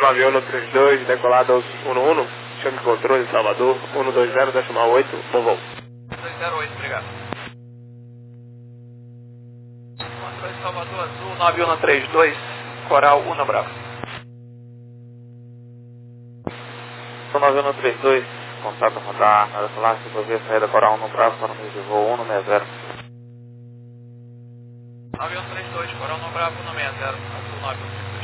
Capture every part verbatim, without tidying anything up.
nove um três dois, decolado aos um um, chame de controle, Salvador, um dois zero, decimal oito, bom voo. um dois zero oito, obrigado. Controle Salvador Azul, nove um três dois, Coral um Bravo. nove um três dois, contato radar, nada falar, se for ver saída Coral um Bravo, para o número de voo um seis zero. nove um três dois, Coral um Bravo, um seis zero, Azul nove um três dois.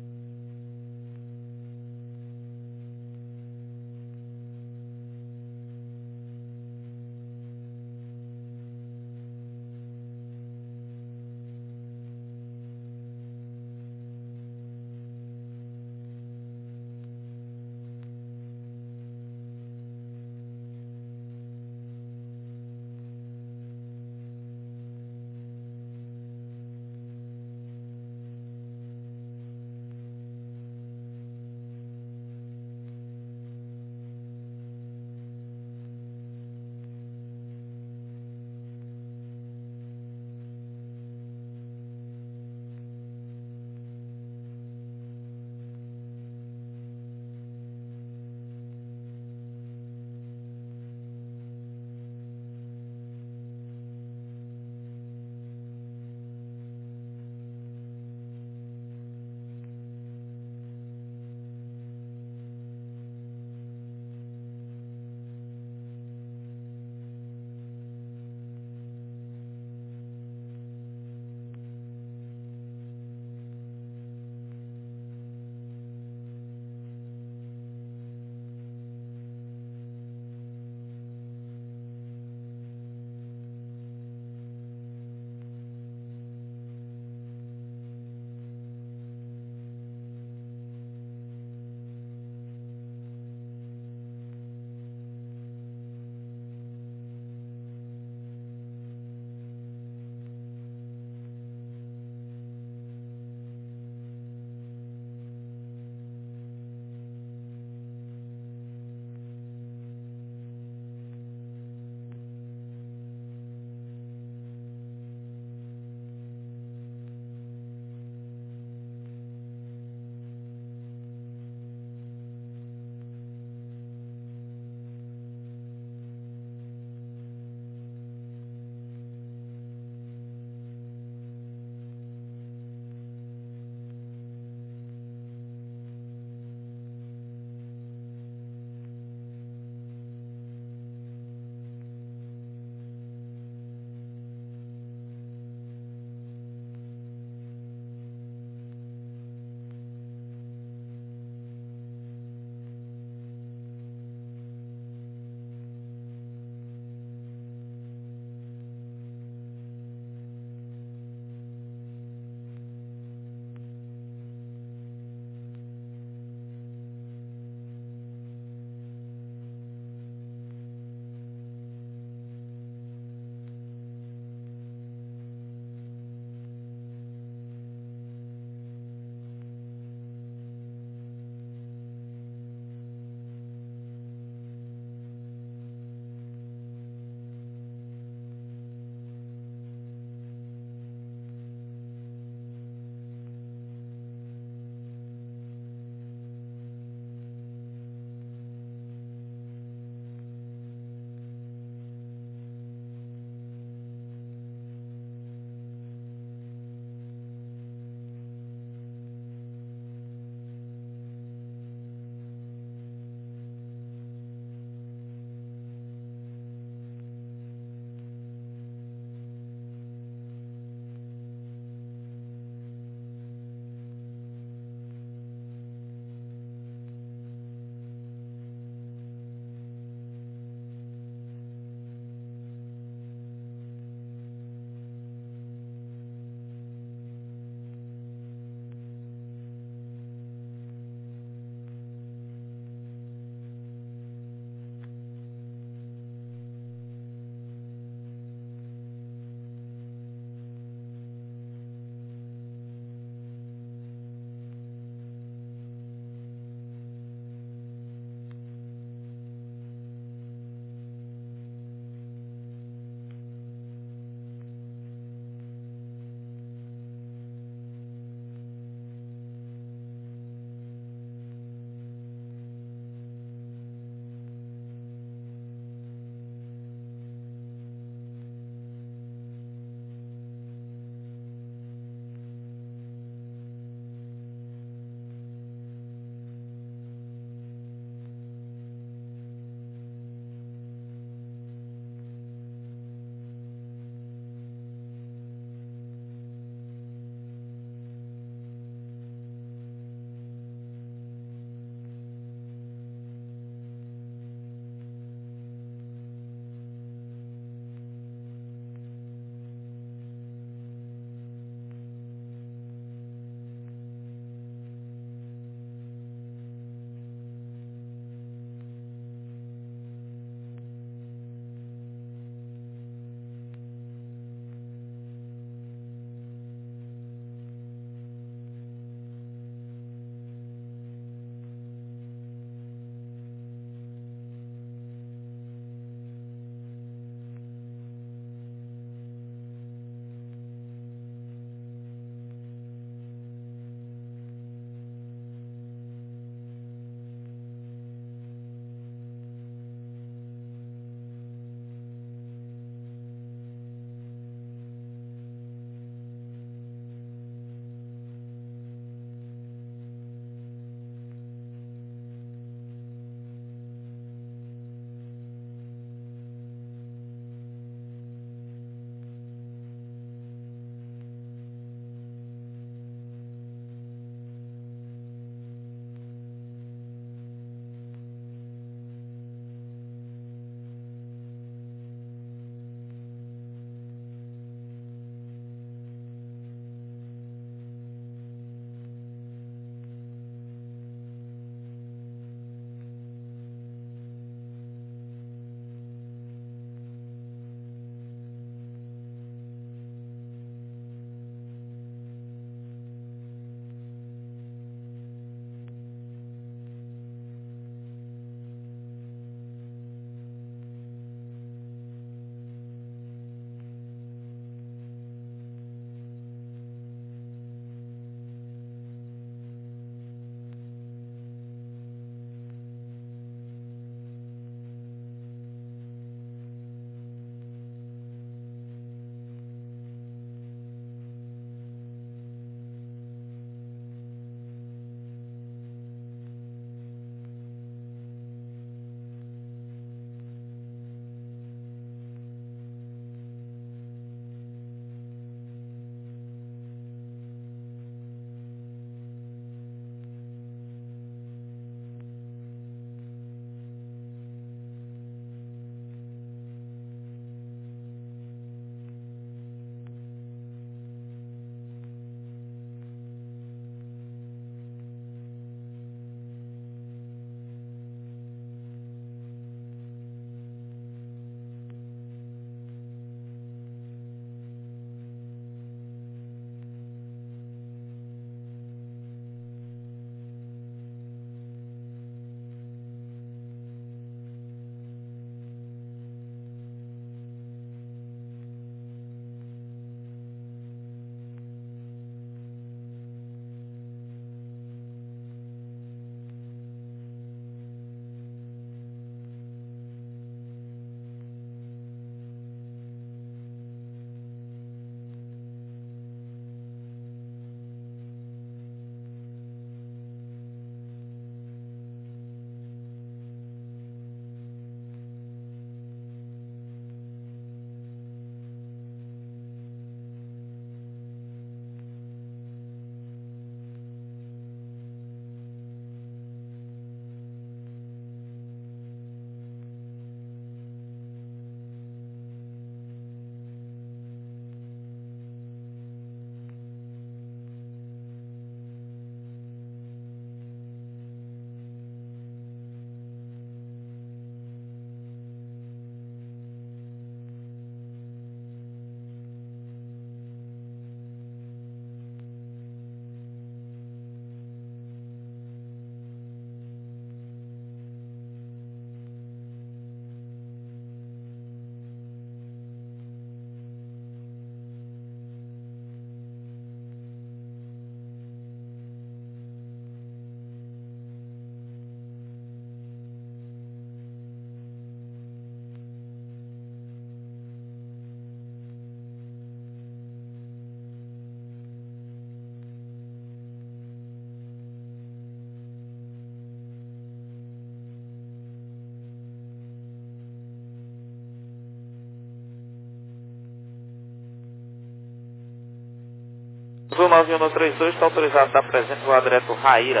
Azul nove um três dois está autorizado a dar presente o direto Raíra.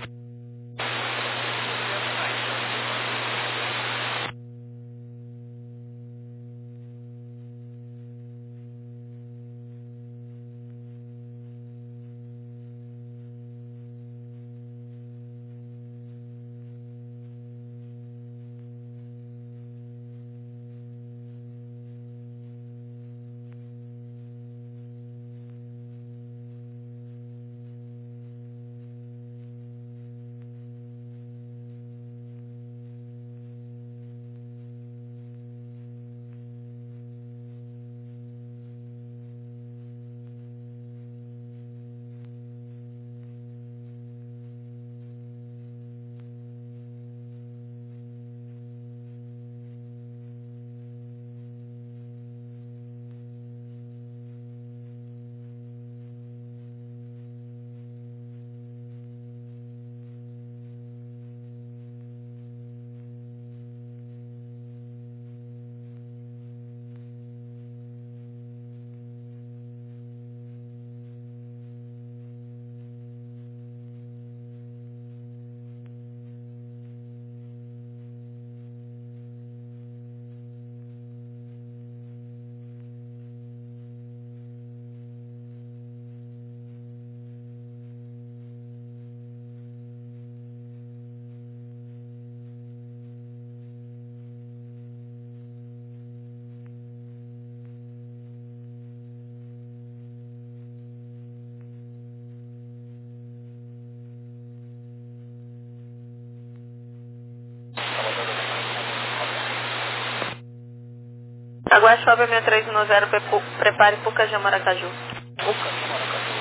Aguaxoba seis três um zero, prepare Pucajá Maracaju. Pucajá Maracaju.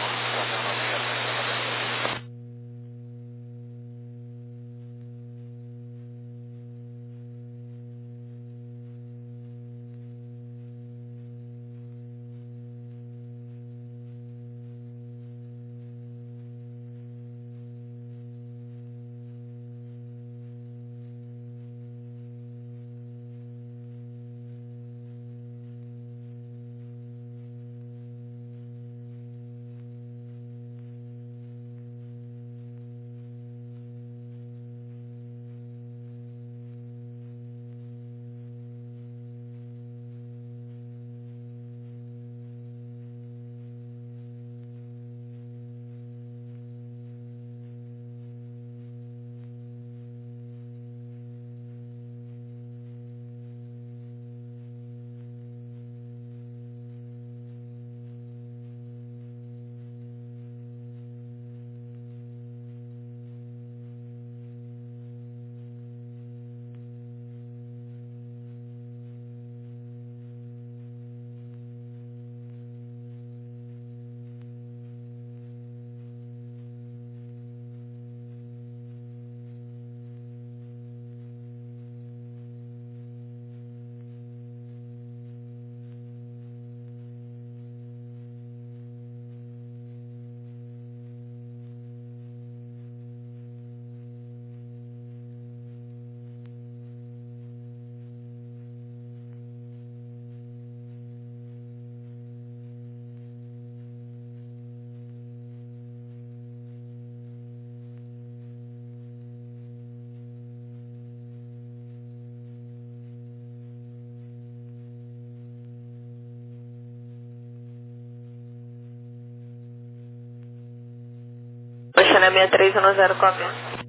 Oxana seis três um zero, cópia.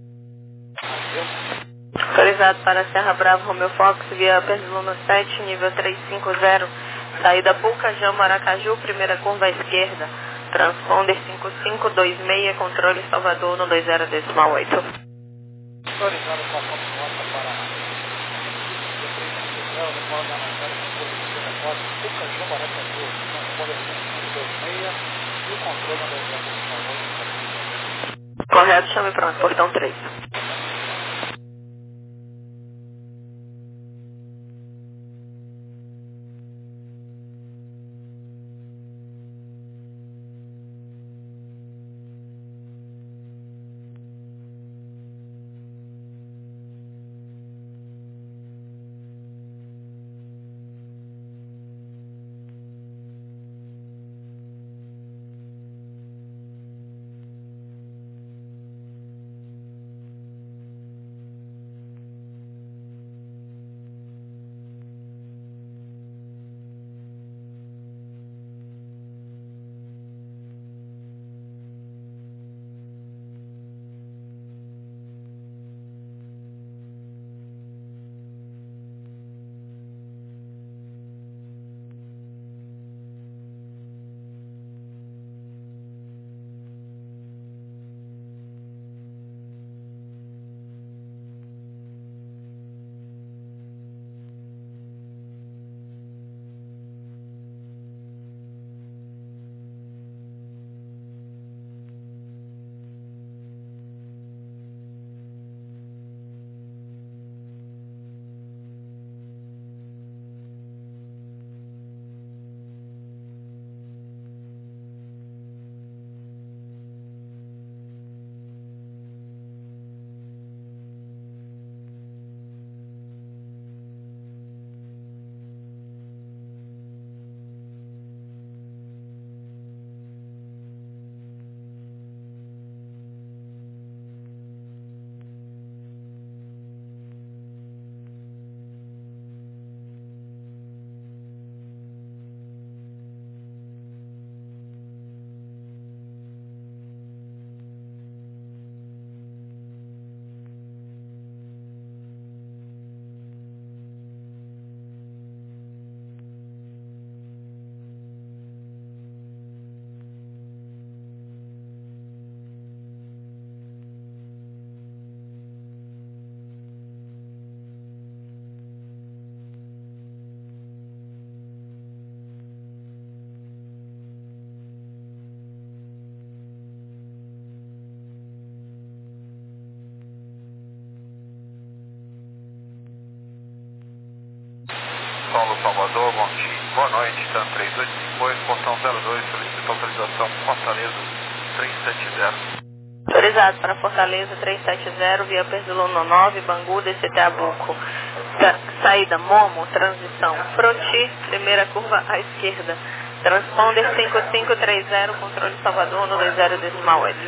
Autorizado para Serra Bravo, Romeu Fox, via Pesluma sete, nível trezentos e cinquenta, saída Pucajá Maracaju, primeira curva à esquerda, transponder cinco cinco dois seis, controle Salvador no dois zero decimal oito. Autorizado com a foto nota para Pucajá Maracaju, transponder cinco cinco dois seis e o controle no dois zero decimal oito. Correto, chame pronto, portão três. Solo Salvador, bom dia, boa noite, TAM três oito cinco oito, portão zero dois, solicita autorização Fortaleza três sete zero. Autorizado para Fortaleza trezentos e setenta, via Perdilono nove, Bangu, D C T Abuco. Sa saída Momo, transição Froti, primeira curva à esquerda. Transponder cinco cinco três zero, controle Salvador, um dois zero decimal oito.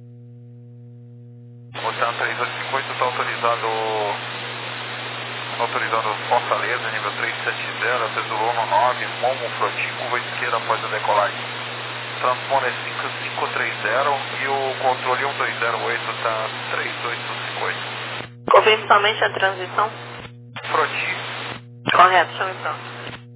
O TAM três oito cinco oito está autorizado, autorizado Fortaleza, nível trezentos e setenta, Perdilono nove, Momo, Froti, curva esquerda após a decolagem. Transponder cinco cinco três zero e o controle um dois zero oito está três oito cinco oito. Confirme somente a transição? Froti. Correto, chame pronto.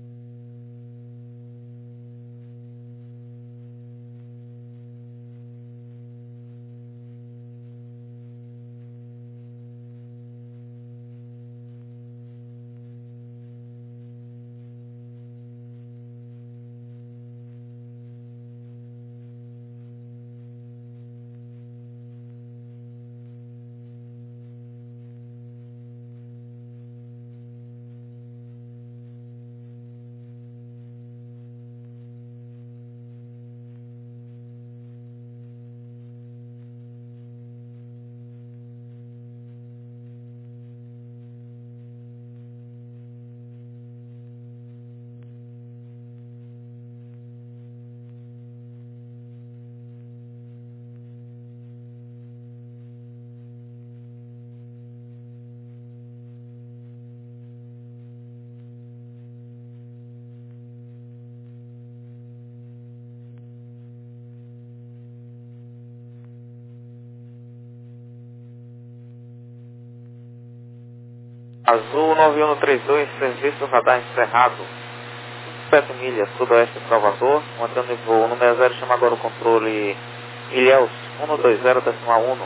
Azul nove um três dois, serviço radar encerrado. sete milhas, sudoeste de Salvador. Mantendo em voo número zero, chama agora o controle Ilhéus um dois zero decimal um.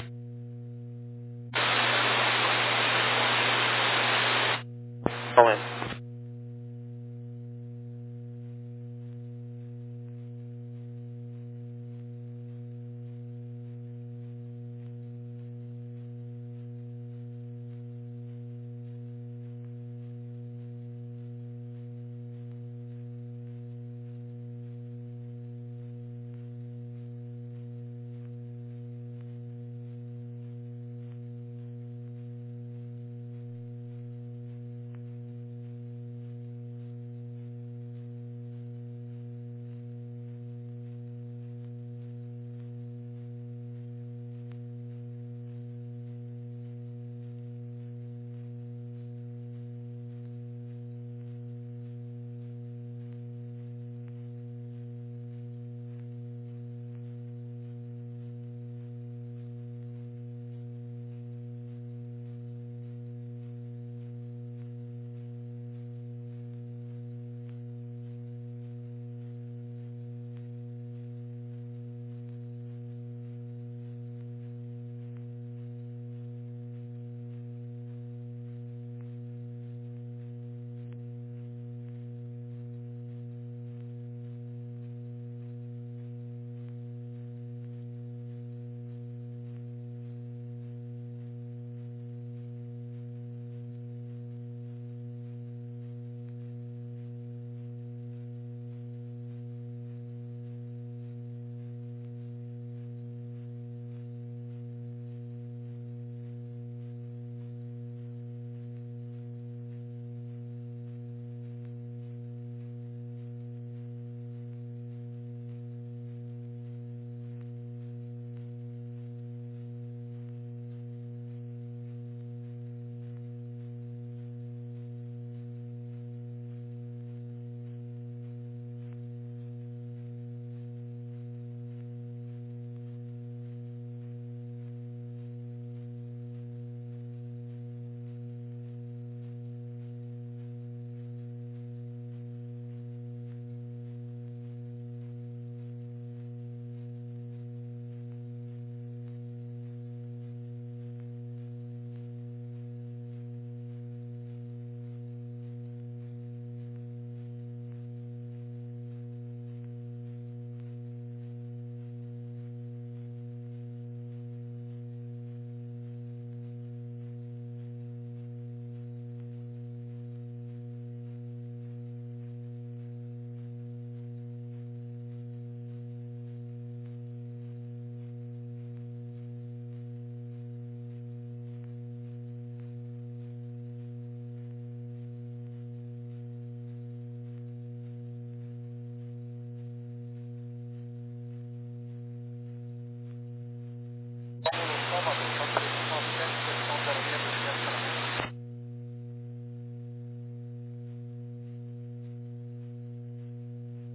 Somente.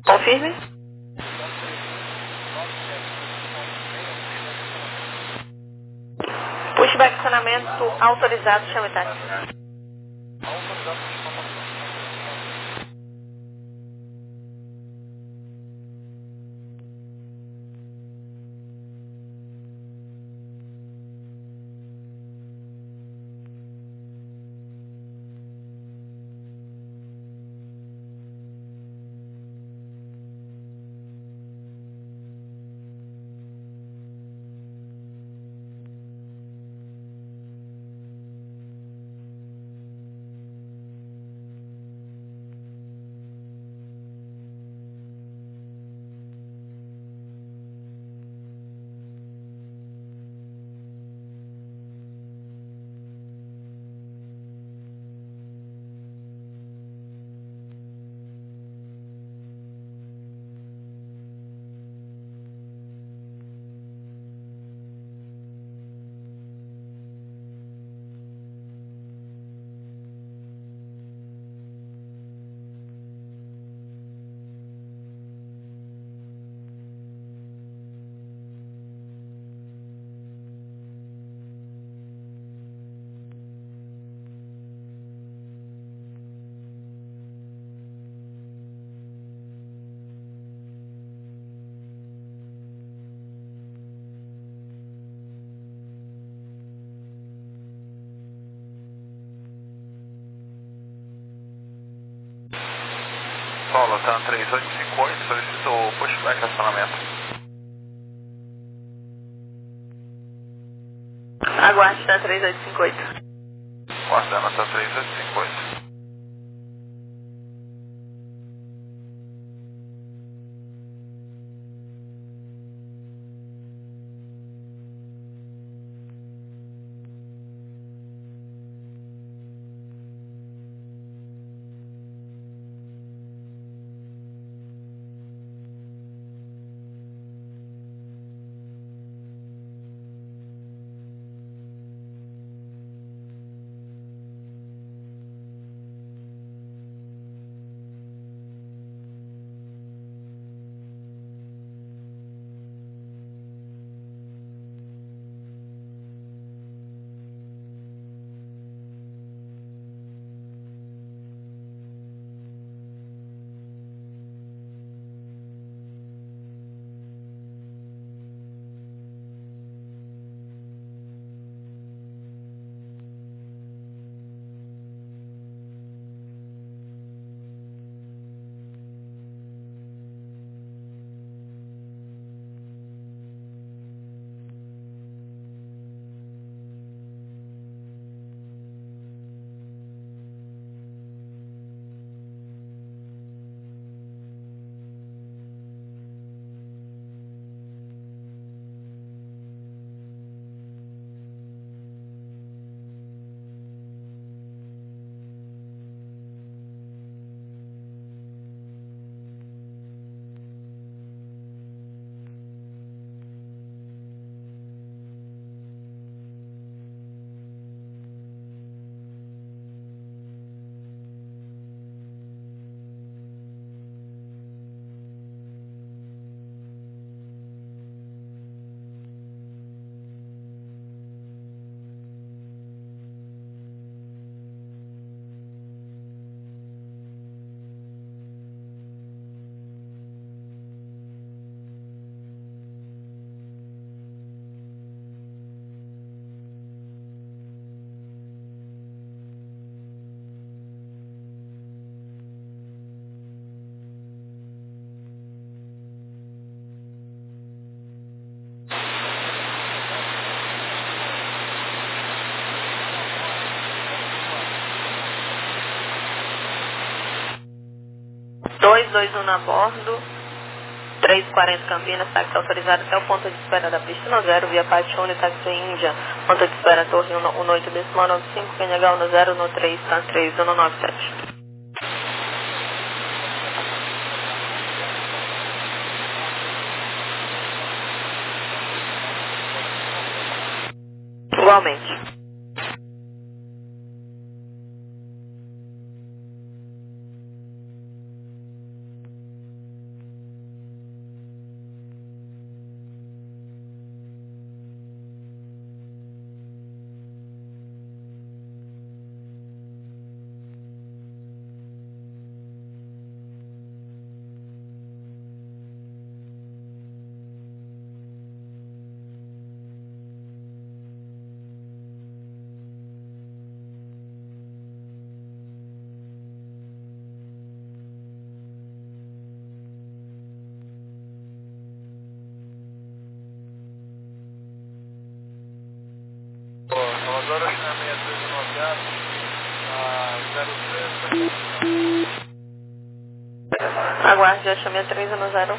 Confirme. Pushback estacionamento autorizado, chame táxi. Paulo, tá três oito cinco oito, solicitou pushback estacionamento. Aguarde, tá três oito cinco oito. Guardando, tá três oito cinco oito. dois dois um na bordo, três quarenta Campinas, táxi autorizado até o ponto de espera da pista no zero, via Pachone, táxi Índia, ponto de espera Torre um oito decimal nove cinco, P N H no zero no três, tá três um nove sete. Igualmente. Aguarde a chame três um zero.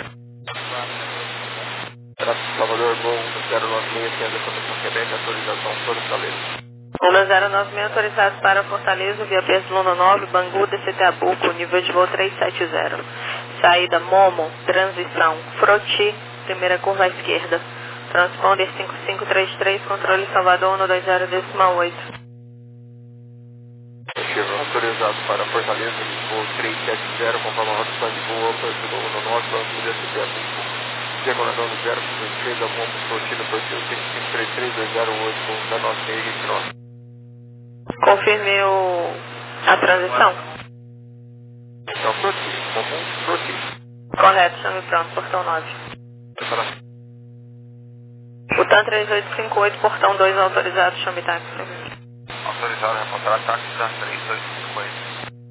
Salvador, voo um zero nove seis, Centro de Conexão Quebec, autorização Fortaleza. um zero nove seis autorizado para Fortaleza, via P S Luna nove, Bangu, D C T Abuco, nível de voo trezentos e setenta. Saída Momo, transição, Froti, primeira curva à esquerda. Transponder cinco cinco três três, controle Salvador um dois zero decimal oito. Autorizado para Fortaleza, voo trezentos e setenta, conforme a rota de voo, autorização um nove, Bangu, D C T Abuco. Diagonal no zero, esquerda, Momo, Froti, no perfil cinco cinco três três dois zero oito, da nossa região. Confirme o... a transição. Então, Froti, Momo, Froti. Correto, chame pronto, portão nove. O TAM três oito cinco oito, portão dois autorizado, chame táxi. Autorizado a reportar táxi TAM três oito cinco oito.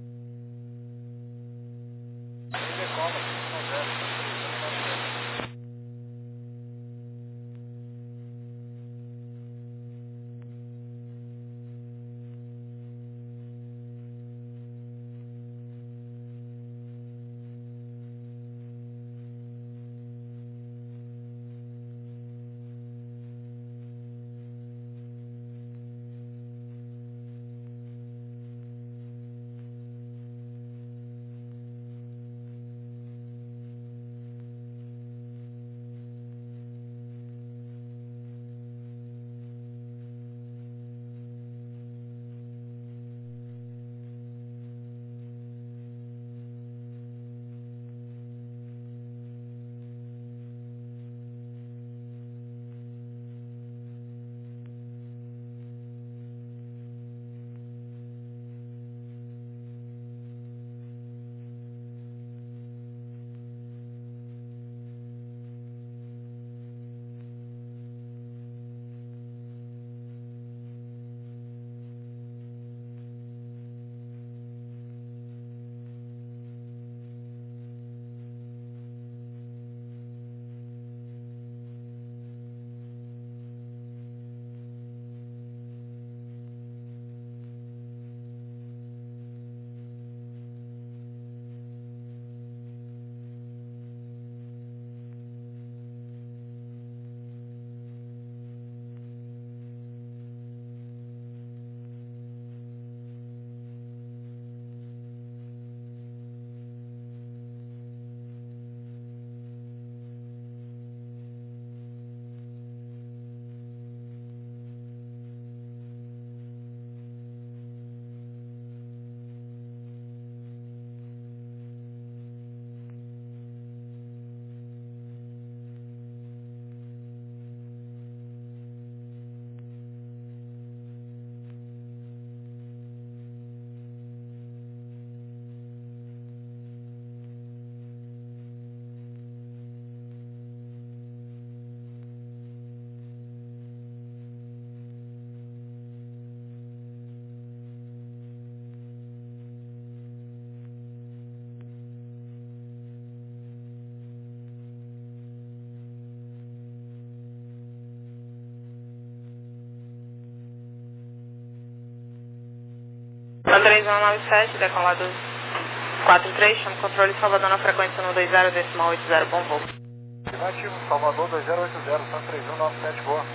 três um nove sete, decolado quatro três, chama controle Salvador na frequência um dois zero decimal oito zero, bom voo. Ativo, Salvador dois zero oito zero, TAM três um nove sete, boa.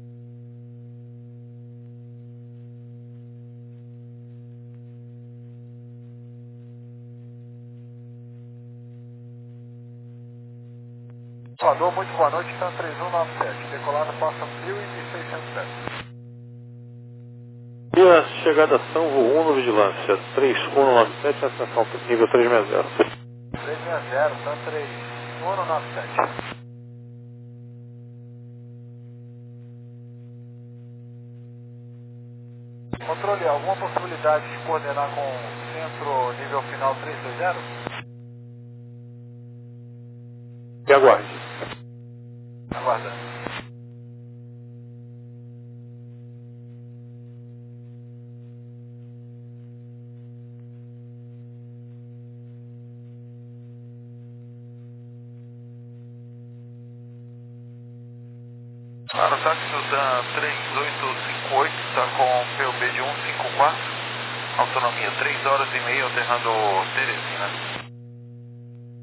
Salvador, muito boa noite, TAM três um nove sete, decolado passa mil e seiscentos metros. E a chegada São Voo um no Vigilância, três um nove sete, atenção, nível trezentos e sessenta. trezentos e sessenta, TAM três um nove sete. Controle, alguma possibilidade de coordenar com o centro nível final trezentos e vinte? E aguarde. Aguardando. Para o táxi do TAM três oito cinco oito, está com P O B de cento e cinquenta e quatro, autonomia três horas e meia, aterrando Teresina.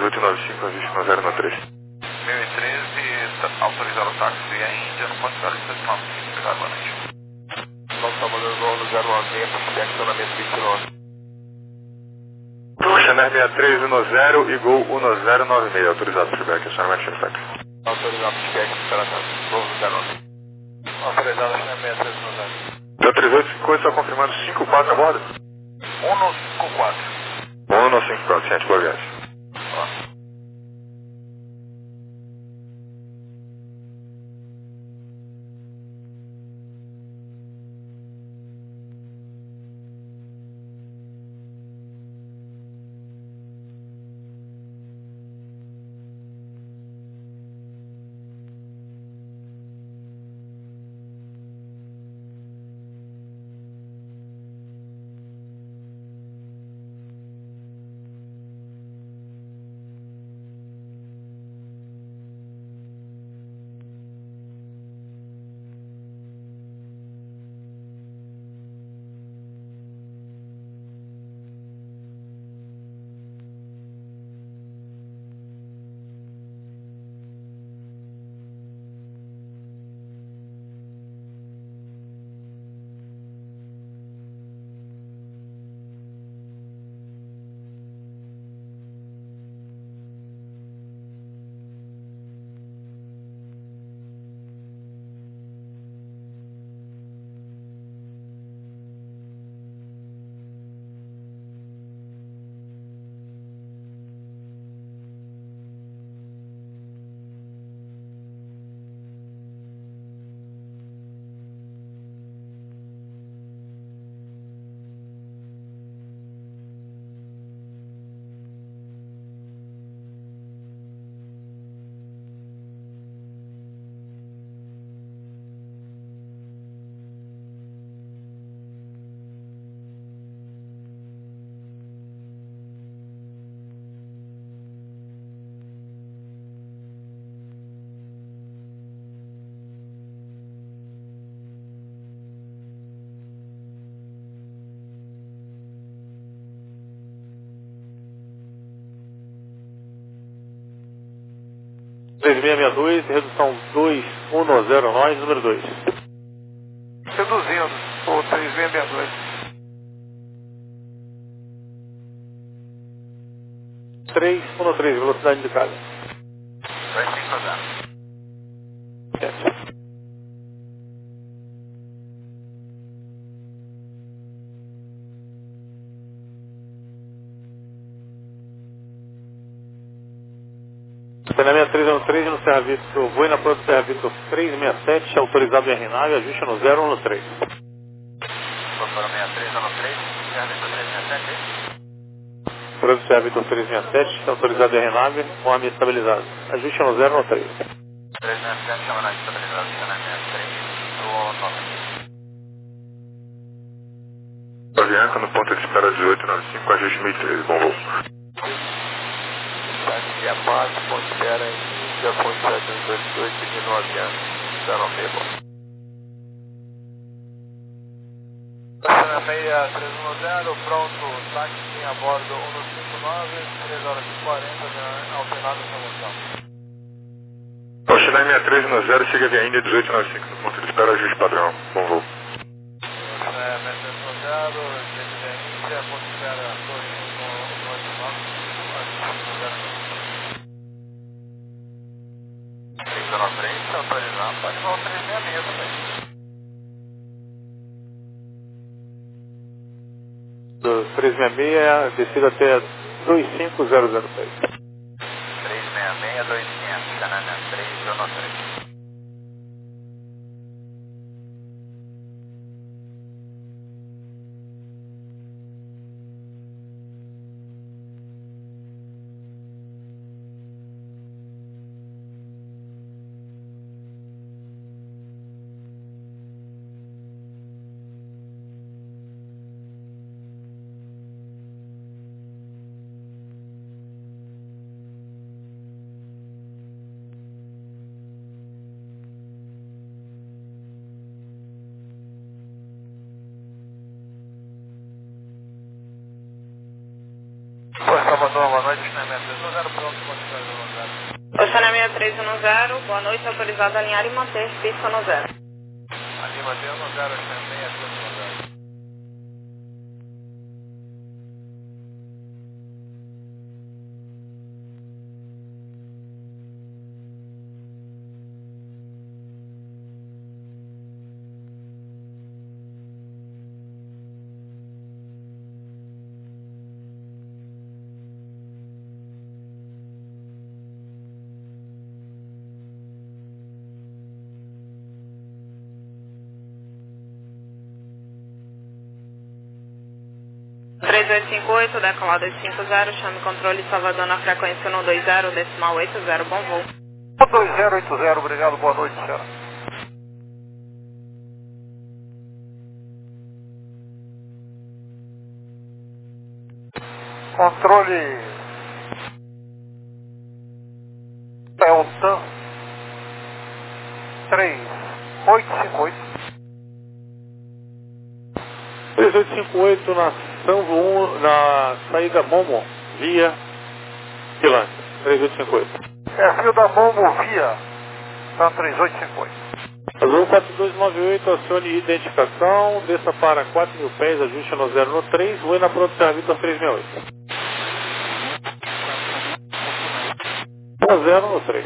dezoito nove cinco, ajuste no zero no três. mil e treze, autorizar o táxi via Índia no ponto zero sete nove cinco, obrigado, boa noite. Novo Salvador Gol no zero nove seis, estacionamento vinte quilômetros. Chanel sessenta e três dez e Gol um zero nove seis, autorizado feedback, acionamento de táxi. Autorizado feedback, esperando Gol no zero nove. Autorizado Chanel sessenta e três dez. Então trinta e oito cinquenta, só confirmando cinco quatro a bordo? um no cinco quatro. um no cinco quatro, gente, boa viagem. três seis seis dois, redução dois um zero nove, número dois. Reduzindo, o três seis seis dois. três um três, velocidade indicada. dois cinco zero. Certo. Treinamento três um três no Serra Vista, voo na prova do Serra Vista trezentos e sessenta e sete, autorizado em R N A V, ajuste no zero um três. Doutora sessenta e três zero três, Serra Vista trezentos e sessenta e sete. Prova do Serra Vista trezentos e sessenta e sete, autorizado em R N A V, com a minha estabilizado. Ajuste no zero um três. trezentos e sessenta e sete, chama na estabilidade, Chanel sessenta e três, do nove. Avianca no ponto de espera dezoito nove cinco, ajuste mil e treze, bom voo. Táxi a base, ponto espera em Índia, ponto sete um dois dois, seguindo o avião, zero nove seis, bom. Chanel seis três um zero, pronto, táxi a bordo um no cinco nove, três horas e quarenta, alternado essa moção. O Chanel sessenta e três um zero, chega via Índia dezoito nove cinco, no ponto de espera, ajuste padrão, bom voo. Chanel sessenta e três um zero, Índia, ponto espera, torre um oito nove, ajuste no zero. três zero três, está autorizado, pode voar três seis seis também. Do trezentos e sessenta e seis, descida até dois cinco zero zero seis. três seis seis, dois quinhentos, Chanel três zero três. Salvador, boa noite, Chanel sessenta e três um zero, pronto, Oceana seis três um zero, boa noite, autorizado a alinhar e manter pista no zero. Ali manter no zero, Oceana seis três um zero. três oito cinco oito, decolado oito cinco zero, chame controle Salvador na frequência um dois zero, decimal oito zero, bom voo. um dois zero oito zero, obrigado, boa noite, senhora. Controle Delta três oito cinco oito. três oito cinco oito na Sanvo um, na saída Momo, via Vilância, três oito cinco oito. É fio da Momo via, tá três oito cinco oito. Azul quatro dois nove oito, acione identificação, desça para quatro mil pés, ajuste no zero no três, voe na pronto Serra Vitor três seis oito. um zero no três.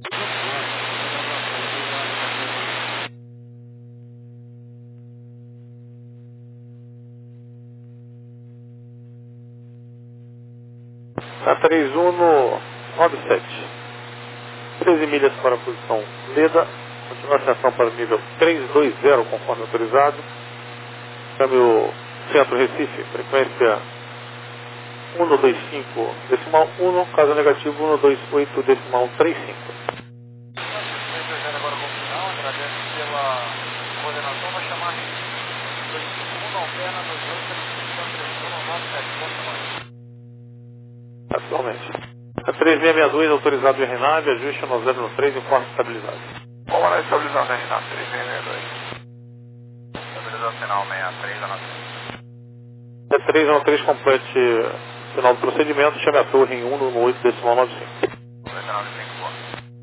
A três um no nove sete. treze milhas para a posição Leda. Continua a ascensão para o nível três dois zero, conforme autorizado. Câmbio Centro Recife, frequência um dois cinco decimal um, caso negativo um dois oito decimal três cinco. Agora com final, agradeço pela coordenação, vou chamar dois cinco um, alterna dois oito três um nove sete. Atualmente. A três seis seis dois, autorizado em Renave, ajuste no zero no três, informe estabilizado. Vamos lá, estabilizando a Renave três seis seis dois. Estabilização final sessenta e três a nove. É três um três, complete final do procedimento, chame a torre em um no oito decimal nove cinco. nove cinco, boa.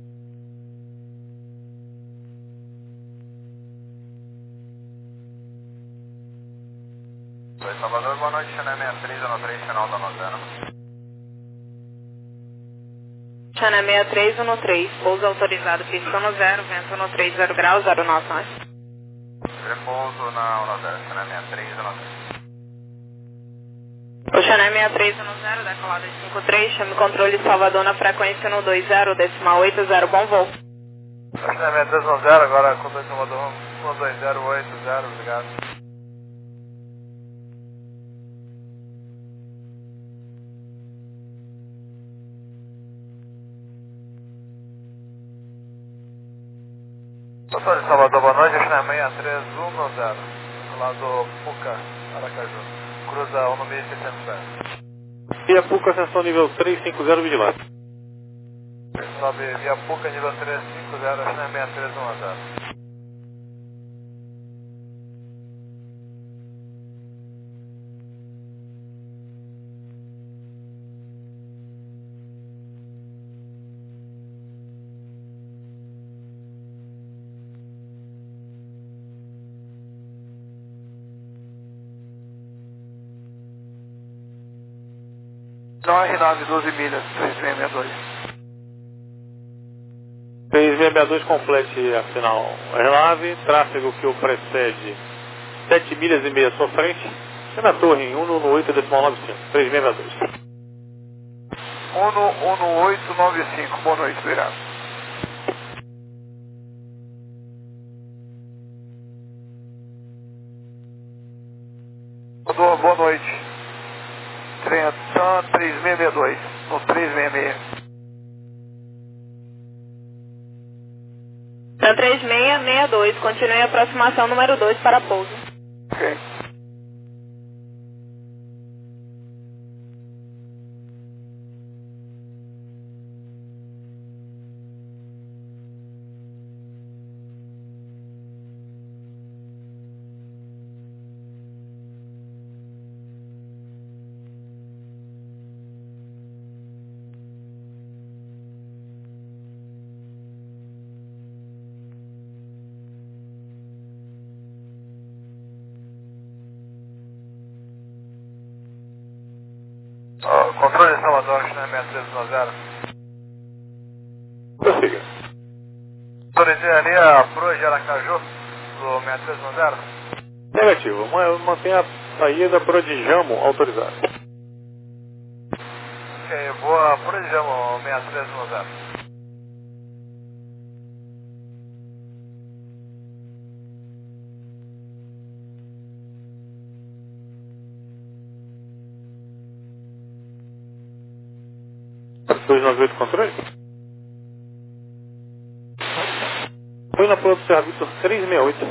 Oi, Salvador, boa noite, Channel sessenta e três a nove três, final da novena. Channel seis três um três, pouso autorizado, pista no zero, vento no três zero graus, zero noção. Repouso na um zero, Channel sessenta e três a nove três. O Channel seis três um zero, decolado oito cinco três, chame controle Salvador na frequência um dois zero, decimal oito zero, bom voo. Channel seis três um zero, agora com dois Salvador um dois zero oito zero, obrigado. Doutor de Salvador, boa noite, Channel seis três um zero, do lado Puca, Aracaju, cruza um mil e seiscentos pés. Via Puca, ascensão nível três cinco zero, vigilante. Sobe via Puca, nível três cinco zero, Channel seis três um zero. Não, R nove, doze milhas, três seis seis dois. três seis seis dois, complete a final R nove, tráfego que o precede sete milhas e meia à sua frente, chame a torre em um no oito decimal nove cinco, três seis seis dois. um no oito nove cinco, boa noite, obrigado. Boa noite. Trentan três seis seis dois, no três seis seis. Na três seis seis dois, continue a aproximação número dois para pouso. Ok. Controle Salvador, China seis três um zero. Prossiga. Autorizei ali a Pro de Aracaju do seis três um zero. Negativo. Ma- Mantenha a saída Pro de Jamo autorizada. Ok, boa Pro de Jamo seis três um zero. dois nove oito controle. Foi na prova do serviço três seis oito.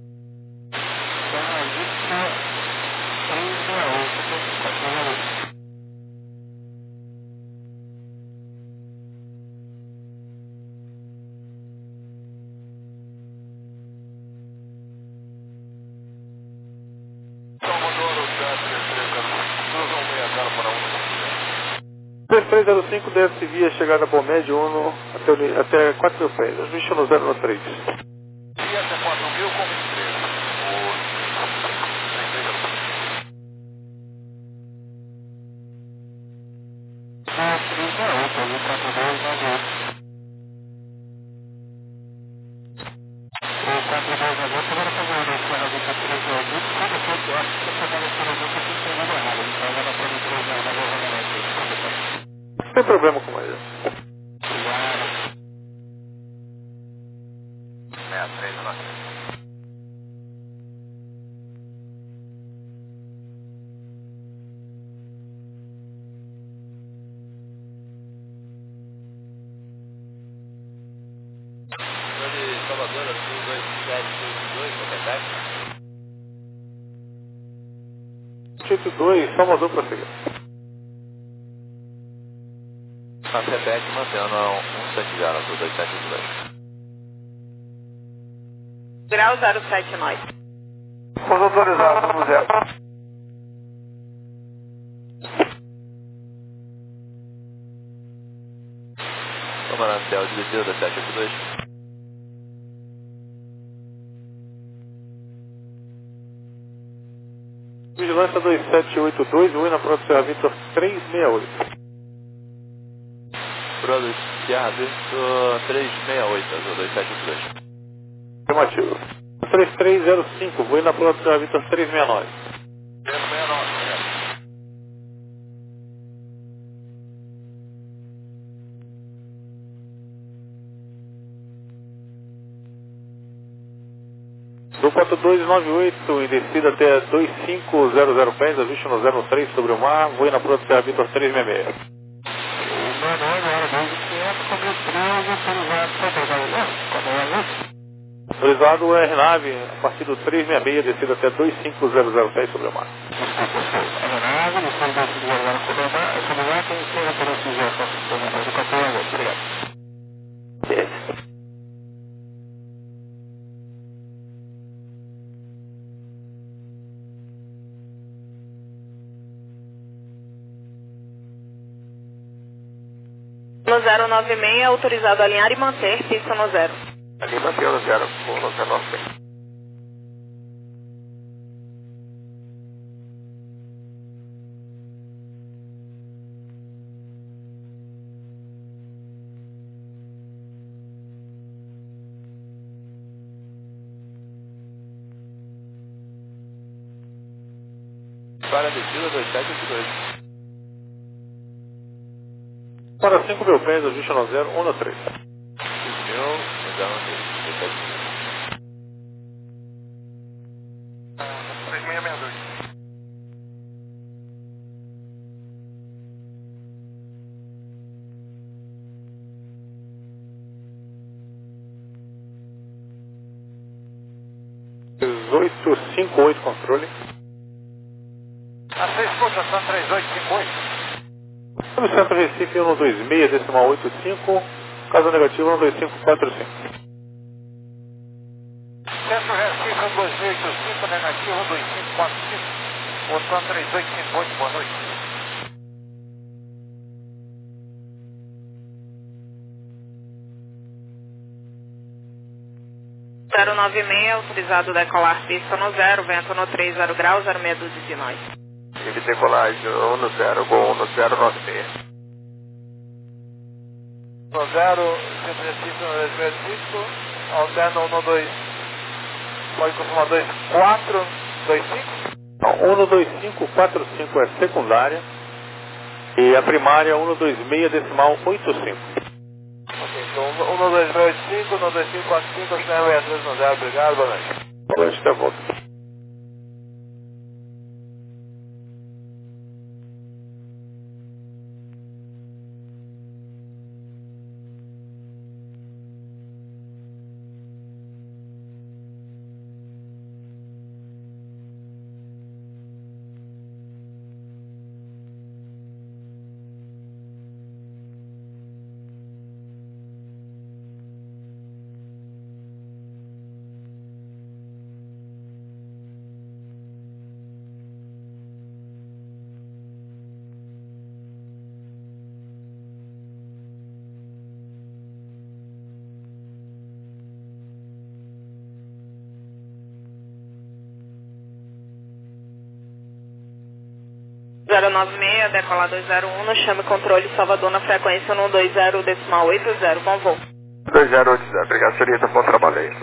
três três zero cinco desce via chegada Bom Médio Uno até, o- até quatro mil pés. Ajuste no zero no três. E até quatro mil com vinte e três. Sem problema com ele. seis três um nove. de Salvador, Sul dois sete oito dois, Copetec. oito dois, Salvador, prosseguir. Copetec mantendo a um sete zero, Sul dois sete oito dois. Grau zero sete nove. Pouso autorizado, no zero. Comandante Del de descida da sete oito dois. Vigilância dois sete oito dois, Ui na prova do Serra Vitor três seis oito. Produz Serra Vitor três seis oito, Azul dois sete oito dois. Afirmativo. três três zero cinco, Ui na prova do Serra Vitor três seis nove. três seis nove, Do quatro dois nove oito e descida até dois cinco zero zero pés, ajuste no zero três sobre o mar, Ui na prova do Serra Vitor três seis seis. Autorizado o R nove a partir do três seis seis, descida até dois cinco zero zero pés sobre o mar. No zero nove seis, autorizado a alinhar e manter, pista no zero. Ali mantendo zero, com no zero nove seis. Para a descida dois sete oito dois. Para cinco mil pés, ajuste no zero um no três. cinco mil, zero um três. dois sete oito dois. três seis seis dois. dezoito cinco oito controle. A seis pontuação três oito cinco oito. No centro Recife um dois seis, decimal oito cinco, caso negativo um dois cinco quatro cinco. Centro Recife um dois oito cinco, negativo um dois cinco quatro cinco. Botão três oito cinco oito, boa noite. zero nove seis, autorizado a decolar pista no zero, vento no três zero graus, zero meia dúzia de nós. nível de decolagem um zero, Gol um zero nove seis. um zero, centro de registro no dois mil e cinco, alterna um dois, pode confirmar dois quatro dois cinco? um dois cinco quatro cinco é secundária e a primária um dois seis decimal oito cinco. Ok, então um dois seis oito cinco, um dois cinco quatro cinco, seis três um zero, obrigado, boa noite. Boa noite, até volta. zero nove seis, decolar dois zero um, chame controle Salvador na frequência um dois zero decimal oito zero, com voo. dois zero oito zero, obrigado, senhorita, bom trabalho aí.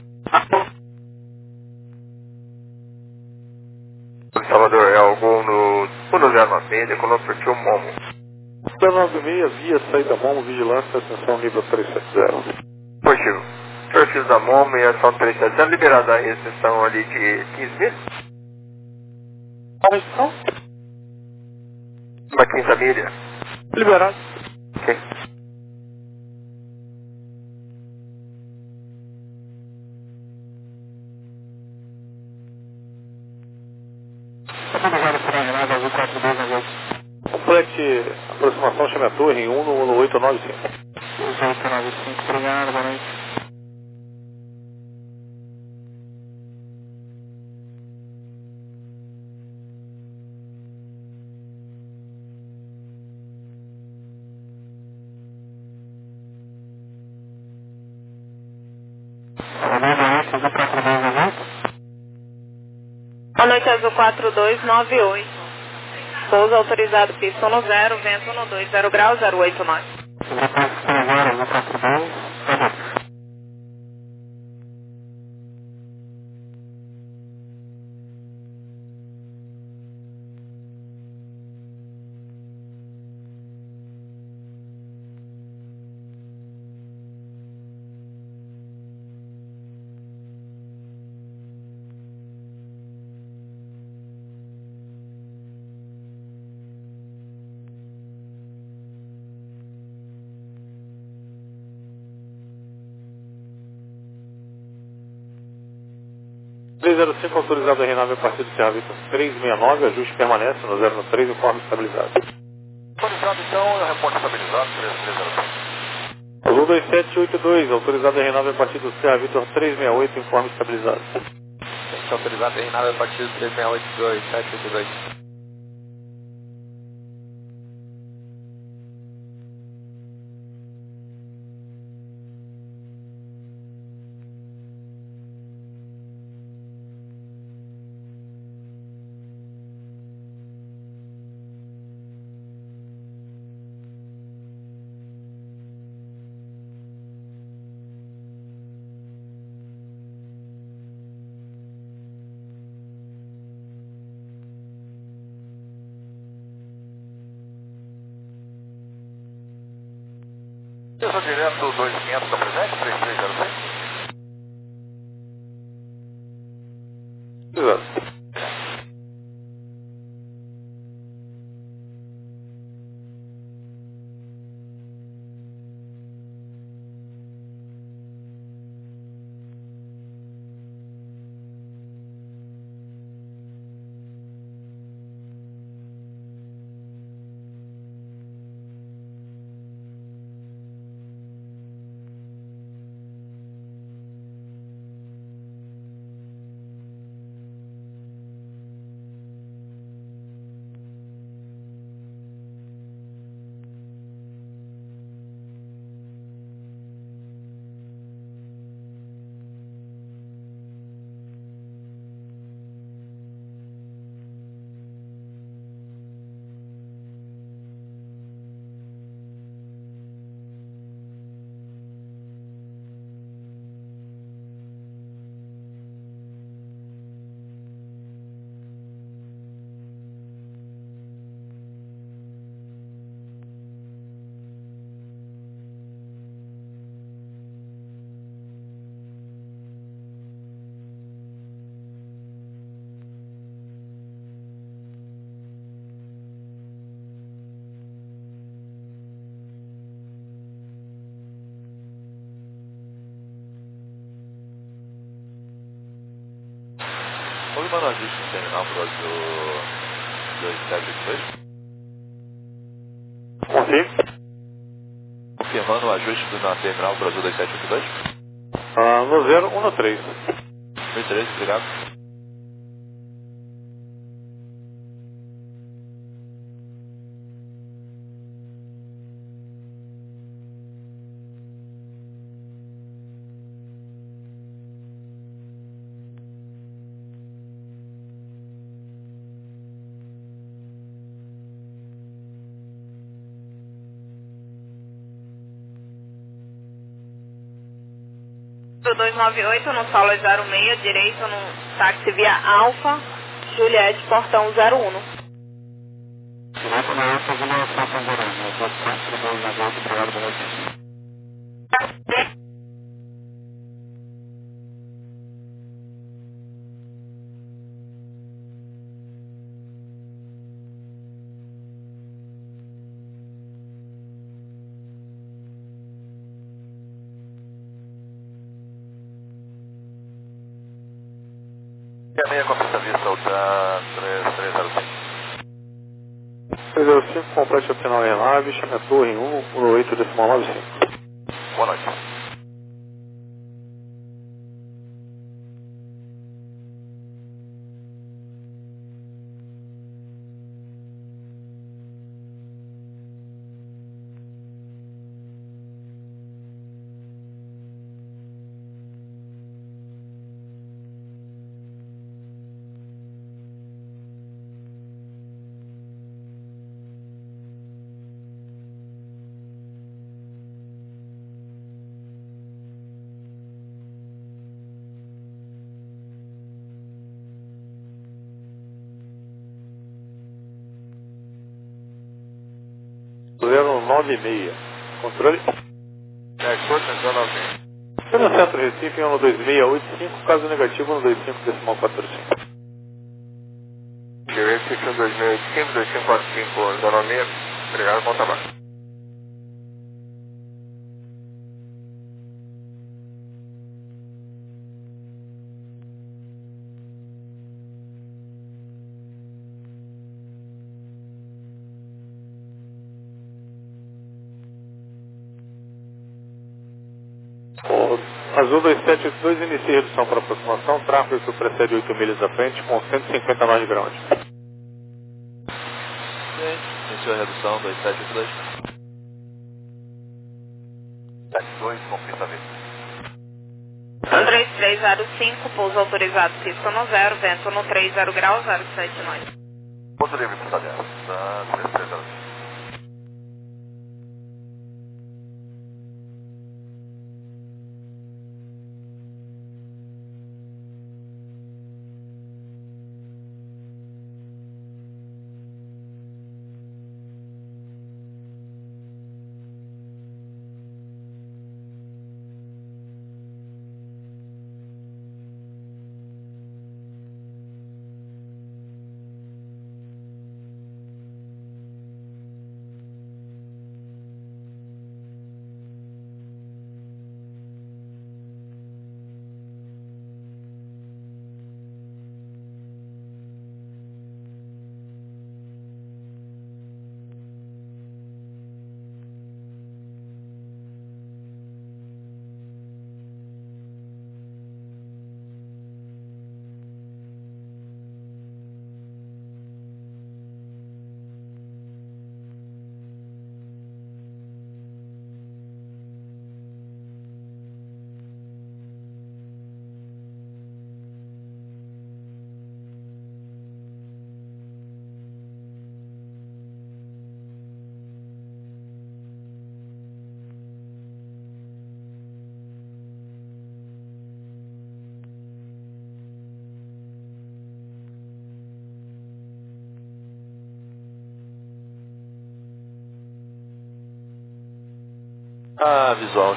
Salvador, é o Gol no um zero nove seis, decolou perfil Momo. zero nove seis, via saída Momo, vigilância, atenção nível trezentos e setenta. Positivo. Perfil da Momo e ação trezentos e setenta, liberada a restrição ali de quinze mil? Qual restrição? Uma quinta milha. Liberado. Ok. Complete aproximação, chame a torre em um no oito nove cinco. oito nove cinco, obrigado, boa noite. Boa noite, Azul quatro dois nove oito. Pouso autorizado, pista um zero, vento um dois zero graus, zero oito nove. três zero cinco, autorizado a renove a partir do Serra Vitor trezentos e sessenta e nove, ajuste permanece no zero três, informe estabilizado. Autorizado então, eu reporte estabilizado, três três zero cinco. Azul dois sete oito dois, autorizado a renove a partir do Serra Vitor trezentos e sessenta e oito, informe estabilizado. Autorizado em nave a partir do três seis oito dois, sete oito dois. Pessoa direto dois quinhentos, está presente, três três zero seis? Exato. confirmando o ajuste no terminal pro Brasil dois sete oito dois. Confirme. Confirmando o ajuste do- na terminal Brasil dois sete oito dois. Ah, no zero um no três. mil e treze, obrigado. Do dois nove oito no solo zero seis, direito no táxi via Alfa, Juliette, portão zero um. E a meia com a pista vista, Ultra três três zero cinco. três zero cinco, complete a final em nave, chame a torre em um um oito decimal nove cinco. Boa noite. zero nove seis. Controle. É, curta dezenove. No centro Recife em um dois seis oito cinco, caso negativo um dois cinco decimal quatro cinco. Eu Recife um dois mil e cinco, dois cinco quatro cinco, dezenove. Obrigado, bom trabalho. O Azul dois sete oito dois inicia redução para aproximação, tráfego que precede oito milhas à frente com cento e cinquenta nós de ground. Iniciou a redução dois sete oito dois. sete dois com pista vista. três três zero cinco, pouso autorizado, pista no zero, vento no três zero graus, zero sete nós. Ponto livre, pista dez. Tá, três três zero cinco. Ah, visual